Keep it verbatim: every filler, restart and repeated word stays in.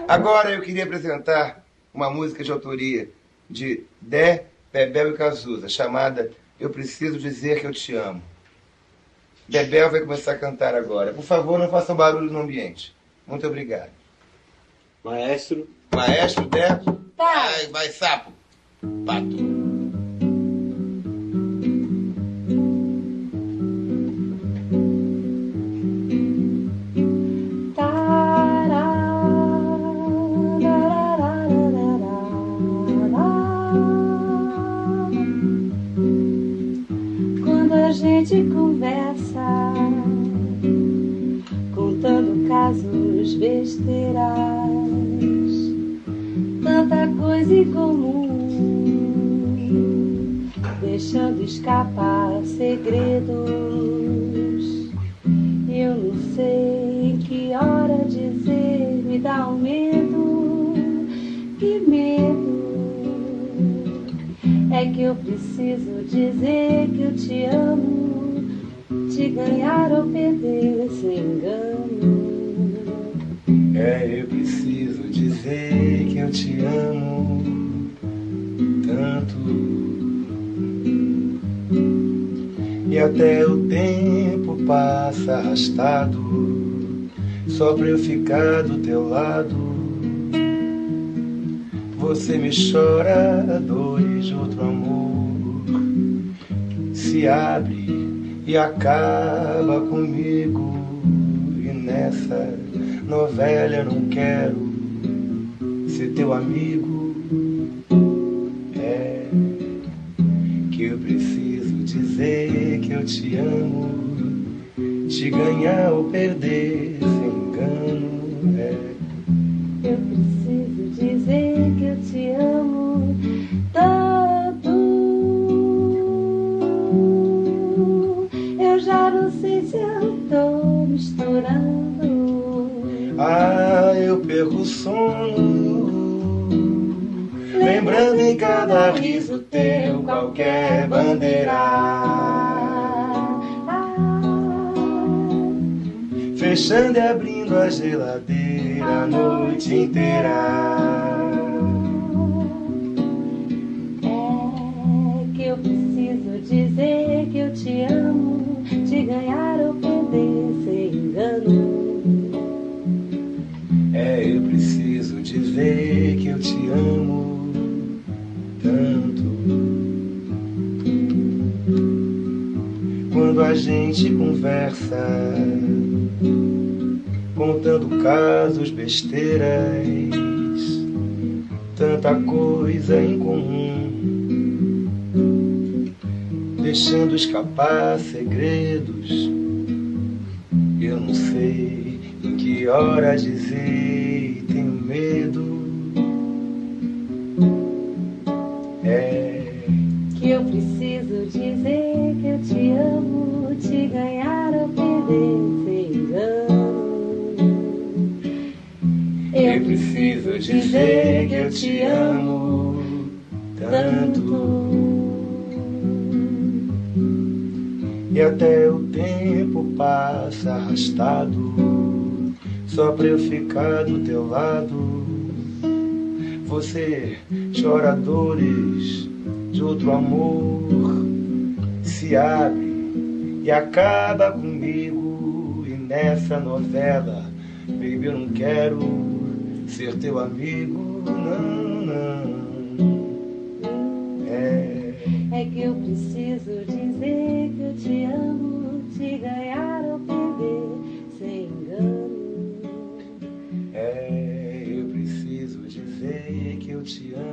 Agora eu queria apresentar uma música de autoria de Dé, Bebel e Cazuza, chamada Eu Preciso Dizer Que Eu Te Amo. Bebel vai começar a cantar agora. Por favor, não façam barulho no ambiente. Muito obrigado. Maestro. Maestro, Dé. Tá. Vai, vai, sapo. Pato. A gente conversa, contando casos, besteiras, tanta coisa em comum, deixando escapar segredos. Eu não sei que hora dizer, me dá um medo, que medo. É que eu preciso dizer que eu te amo, te ganhar ou perder sem engano. É, eu preciso dizer que eu te amo tanto. E até o tempo passa arrastado, só pra eu ficar do teu lado. Você me chora dores de outro amor, se abre e acaba comigo. E nessa novela eu não quero ser teu amigo. É que eu preciso dizer que eu te amo, te ganhar ou perder sem engano. É. Eu preciso dizer que eu te amo tanto. Eu já não sei se eu tô misturando. Ah, eu perco o sono, lembrando em cada riso teu qualquer bandeira. Fechando e abrindo a geladeira a noite inteira. É que eu preciso dizer que eu te amo, te ganhar ou perder sem engano. É, eu preciso dizer que eu te amo tanto. Quando a gente conversa, contando casos, besteiras, tanta coisa em comum, deixando escapar segredos. Eu não sei em que hora dizer, tenho medo. É que eu preciso dizer que eu te amo, te ganhar ou perder sem engano. Eu preciso dizer que eu te amo tanto. E até o tempo passa arrastado, só pra eu ficar do teu lado. Você chora dores de outro amor, se abre e acaba comigo. E nessa novela, baby, eu não quero ser teu amigo, não, não. É, é que eu preciso dizer que eu te amo, te ganhar ou perder sem engano. É, eu preciso dizer que eu te amo